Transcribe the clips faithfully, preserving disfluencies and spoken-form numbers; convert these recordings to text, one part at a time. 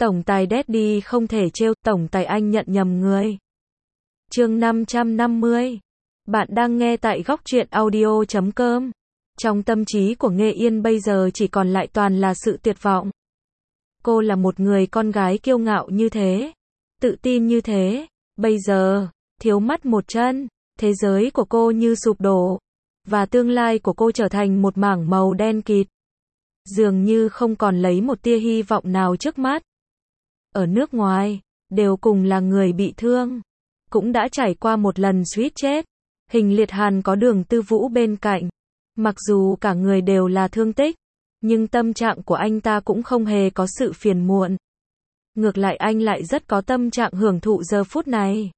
Tổng tài Daddy không thể trêu, tổng tài anh nhận nhầm người. Chương năm trăm năm mươi. Bạn đang nghe tại góc truyện audio chấm com. Trong tâm trí của Nghê Yên bây giờ chỉ còn lại toàn là sự tuyệt vọng. Cô là một người con gái kiêu ngạo như thế, tự tin như thế, bây giờ, thiếu mất một chân, thế giới của cô như sụp đổ, và tương lai của cô trở thành một mảng màu đen kịt. Dường như không còn lấy một tia hy vọng nào trước mắt. Ở nước ngoài, đều cùng là người bị thương, cũng đã trải qua một lần suýt chết. Hình Liệt Hàn có Đường Tư Vũ bên cạnh. Mặc dù cả người đều là thương tích, nhưng tâm trạng của anh ta cũng không hề có sự phiền muộn. Ngược lại anh lại rất có tâm trạng hưởng thụ giờ phút này.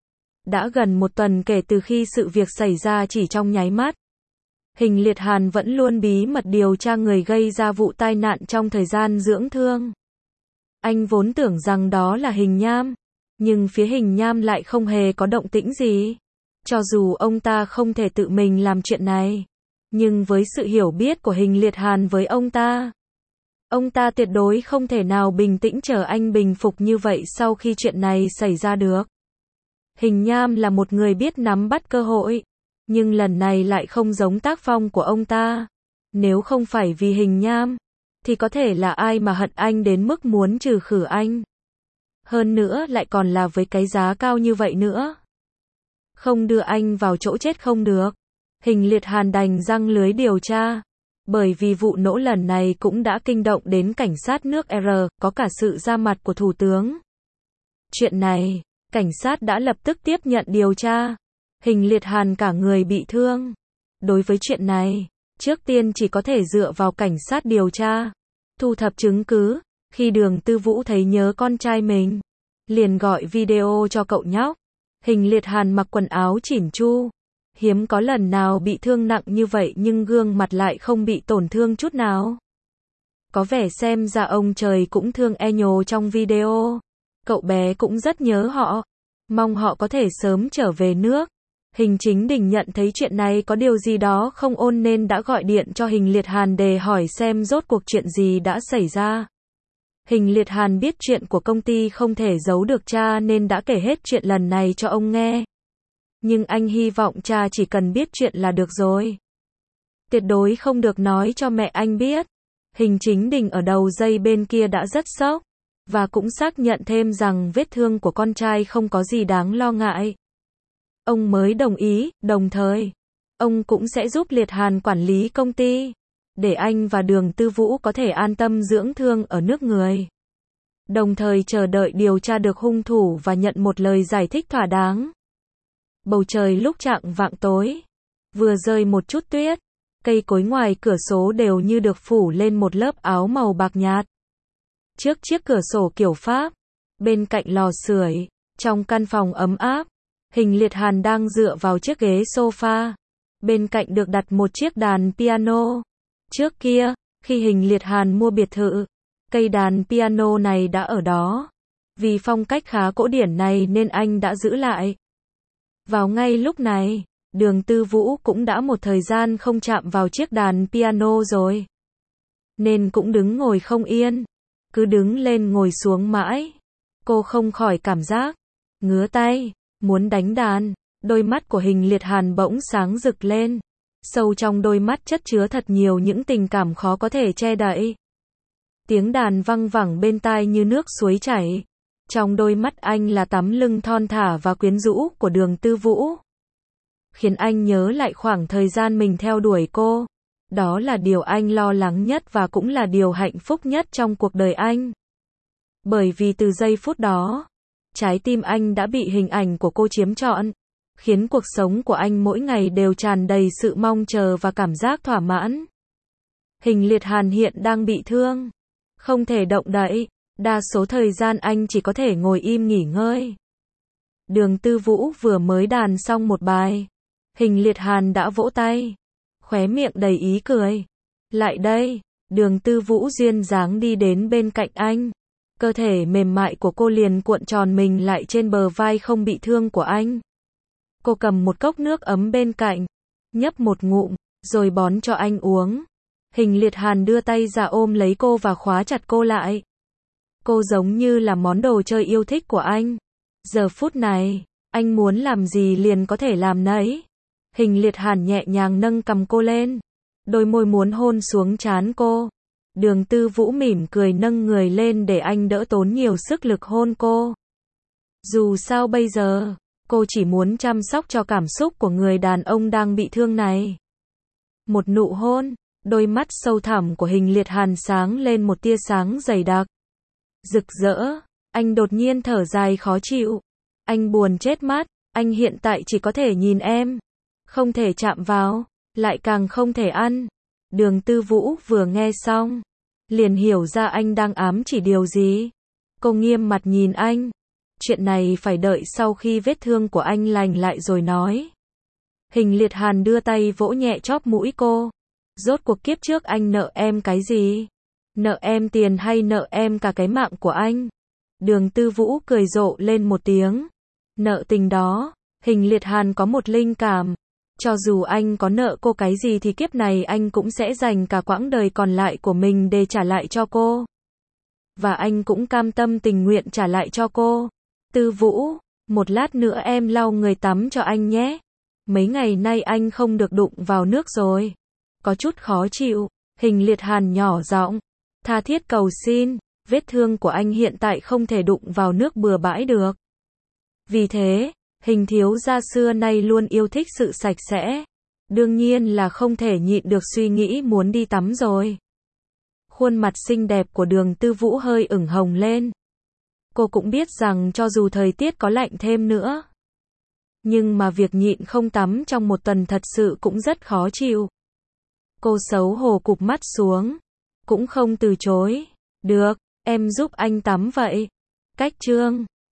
Đã gần một tuần kể từ khi sự việc xảy ra chỉ trong nháy mắt. Hình Liệt Hàn vẫn luôn bí mật điều tra người gây ra vụ tai nạn trong thời gian dưỡng thương. Anh vốn tưởng rằng đó là Hình Nham, nhưng phía Hình Nham lại không hề có động tĩnh gì. Cho dù ông ta không thể tự mình làm chuyện này, nhưng với sự hiểu biết của Hình Liệt Hàn với ông ta, ông ta tuyệt đối không thể nào bình tĩnh chờ anh bình phục như vậy sau khi chuyện này xảy ra được. Hình Nham là một người biết nắm bắt cơ hội, nhưng lần này lại không giống tác phong của ông ta. Nếu không phải vì Hình Nham, thì có thể là ai mà hận anh đến mức muốn trừ khử anh. Hơn nữa lại còn là với cái giá cao như vậy nữa. Không đưa anh vào chỗ chết không được. Hình Liệt Hàn đành răng lưới điều tra. Bởi vì vụ nổ lần này cũng đã kinh động đến cảnh sát nước R, có cả sự ra mặt của Thủ tướng. Chuyện này, cảnh sát đã lập tức tiếp nhận điều tra. Hình Liệt Hàn cả người bị thương. Đối với chuyện này, trước tiên chỉ có thể dựa vào cảnh sát điều tra, thu thập chứng cứ. Khi Đường Tư Vũ thấy nhớ con trai mình, liền gọi video cho cậu nhóc. Hình Liệt Hàn mặc quần áo chỉn chu, hiếm có lần nào bị thương nặng như vậy nhưng gương mặt lại không bị tổn thương chút nào. Có vẻ xem ra ông trời cũng thương e nhồ trong video. Cậu bé cũng rất nhớ họ, mong họ có thể sớm trở về nước. Hình Chính Đình nhận thấy chuyện này có điều gì đó không ổn nên đã gọi điện cho Hình Liệt Hàn để hỏi xem rốt cuộc chuyện gì đã xảy ra. Hình Liệt Hàn biết chuyện của công ty không thể giấu được cha nên đã kể hết chuyện lần này cho ông nghe. Nhưng anh hy vọng cha chỉ cần biết chuyện là được rồi. Tuyệt đối không được nói cho mẹ anh biết. Hình Chính Đình ở đầu dây bên kia đã rất sốc, và cũng xác nhận thêm rằng vết thương của con trai không có gì đáng lo ngại. Ông mới đồng ý, đồng thời, ông cũng sẽ giúp Liệt Hàn quản lý công ty, để anh và Đường Tư Vũ có thể an tâm dưỡng thương ở nước người. Đồng thời chờ đợi điều tra được hung thủ và nhận một lời giải thích thỏa đáng. Bầu trời lúc chạng vạng tối, vừa rơi một chút tuyết, cây cối ngoài cửa sổ đều như được phủ lên một lớp áo màu bạc nhạt. Trước chiếc cửa sổ kiểu Pháp, bên cạnh lò sưởi, trong căn phòng ấm áp, Hình Liệt Hàn đang dựa vào chiếc ghế sofa. Bên cạnh được đặt một chiếc đàn piano. Trước kia, khi Hình Liệt Hàn mua biệt thự, cây đàn piano này đã ở đó. Vì phong cách khá cổ điển này nên anh đã giữ lại. Vào ngay lúc này, Đường Tư Vũ cũng đã một thời gian không chạm vào chiếc đàn piano rồi. Nên cũng đứng ngồi không yên. Cứ đứng lên ngồi xuống mãi. Cô không khỏi cảm giác ngứa tay, muốn đánh đàn. Đôi mắt của Hình Liệt Hàn bỗng sáng rực lên. Sâu trong đôi mắt chất chứa thật nhiều những tình cảm khó có thể che đậy. Tiếng đàn văng vẳng bên tai như nước suối chảy. Trong đôi mắt anh là tấm lưng thon thả và quyến rũ của Đường Tư Vũ. Khiến anh nhớ lại khoảng thời gian mình theo đuổi cô. Đó là điều anh lo lắng nhất và cũng là điều hạnh phúc nhất trong cuộc đời anh. Bởi vì từ giây phút đó, trái tim anh đã bị hình ảnh của cô chiếm trọn, khiến cuộc sống của anh mỗi ngày đều tràn đầy sự mong chờ và cảm giác thỏa mãn. Hình Liệt Hàn hiện đang bị thương, không thể động đậy, đa số thời gian anh chỉ có thể ngồi im nghỉ ngơi. Đường Tư Vũ vừa mới đàn xong một bài, Hình Liệt Hàn đã vỗ tay, khóe miệng đầy ý cười. Lại đây, Đường Tư Vũ duyên dáng đi đến bên cạnh anh. Cơ thể mềm mại của cô liền cuộn tròn mình lại trên bờ vai không bị thương của anh. Cô cầm một cốc nước ấm bên cạnh, nhấp một ngụm, rồi bón cho anh uống. Hình Liệt Hàn đưa tay ra ôm lấy cô và khóa chặt cô lại. Cô giống như là món đồ chơi yêu thích của anh. Giờ phút này, anh muốn làm gì liền có thể làm nấy. Hình Liệt Hàn nhẹ nhàng nâng cằm cô lên, đôi môi muốn hôn xuống trán cô. Đường Tư Vũ mỉm cười nâng người lên để anh đỡ tốn nhiều sức lực hôn cô. Dù sao bây giờ, cô chỉ muốn chăm sóc cho cảm xúc của người đàn ông đang bị thương này. Một nụ hôn, đôi mắt sâu thẳm của Hình Liệt Hàn sáng lên một tia sáng dày đặc, rực rỡ. Anh đột nhiên thở dài khó chịu. Anh buồn chết mắt, anh hiện tại chỉ có thể nhìn em, không thể chạm vào, lại càng không thể ăn. Đường Tư Vũ vừa nghe xong, liền hiểu ra anh đang ám chỉ điều gì. Cô nghiêm mặt nhìn anh. Chuyện này phải đợi sau khi vết thương của anh lành lại rồi nói. Hình Liệt Hàn đưa tay vỗ nhẹ chóp mũi cô. Rốt cuộc kiếp trước anh nợ em cái gì? Nợ em tiền hay nợ em cả cái mạng của anh? Đường Tư Vũ cười rộ lên một tiếng. Nợ tình đó. Hình Liệt Hàn có một linh cảm. Cho dù anh có nợ cô cái gì thì kiếp này anh cũng sẽ dành cả quãng đời còn lại của mình để trả lại cho cô. Và anh cũng cam tâm tình nguyện trả lại cho cô. Tư Vũ, một lát nữa em lau người tắm cho anh nhé. Mấy ngày nay anh không được đụng vào nước rồi. Có chút khó chịu. Hình Liệt Hàn nhỏ giọng, tha thiết cầu xin. Vết thương của anh hiện tại không thể đụng vào nước bừa bãi được. Vì thế, Hình thiếu gia xưa nay luôn yêu thích sự sạch sẽ. Đương nhiên là không thể nhịn được suy nghĩ muốn đi tắm rồi. Khuôn mặt xinh đẹp của Đường Tư Vũ hơi ửng hồng lên. Cô cũng biết rằng cho dù thời tiết có lạnh thêm nữa, nhưng mà việc nhịn không tắm trong một tuần thật sự cũng rất khó chịu. Cô xấu hổ cụp mắt xuống, cũng không từ chối. Được, em giúp anh tắm vậy. Cách chương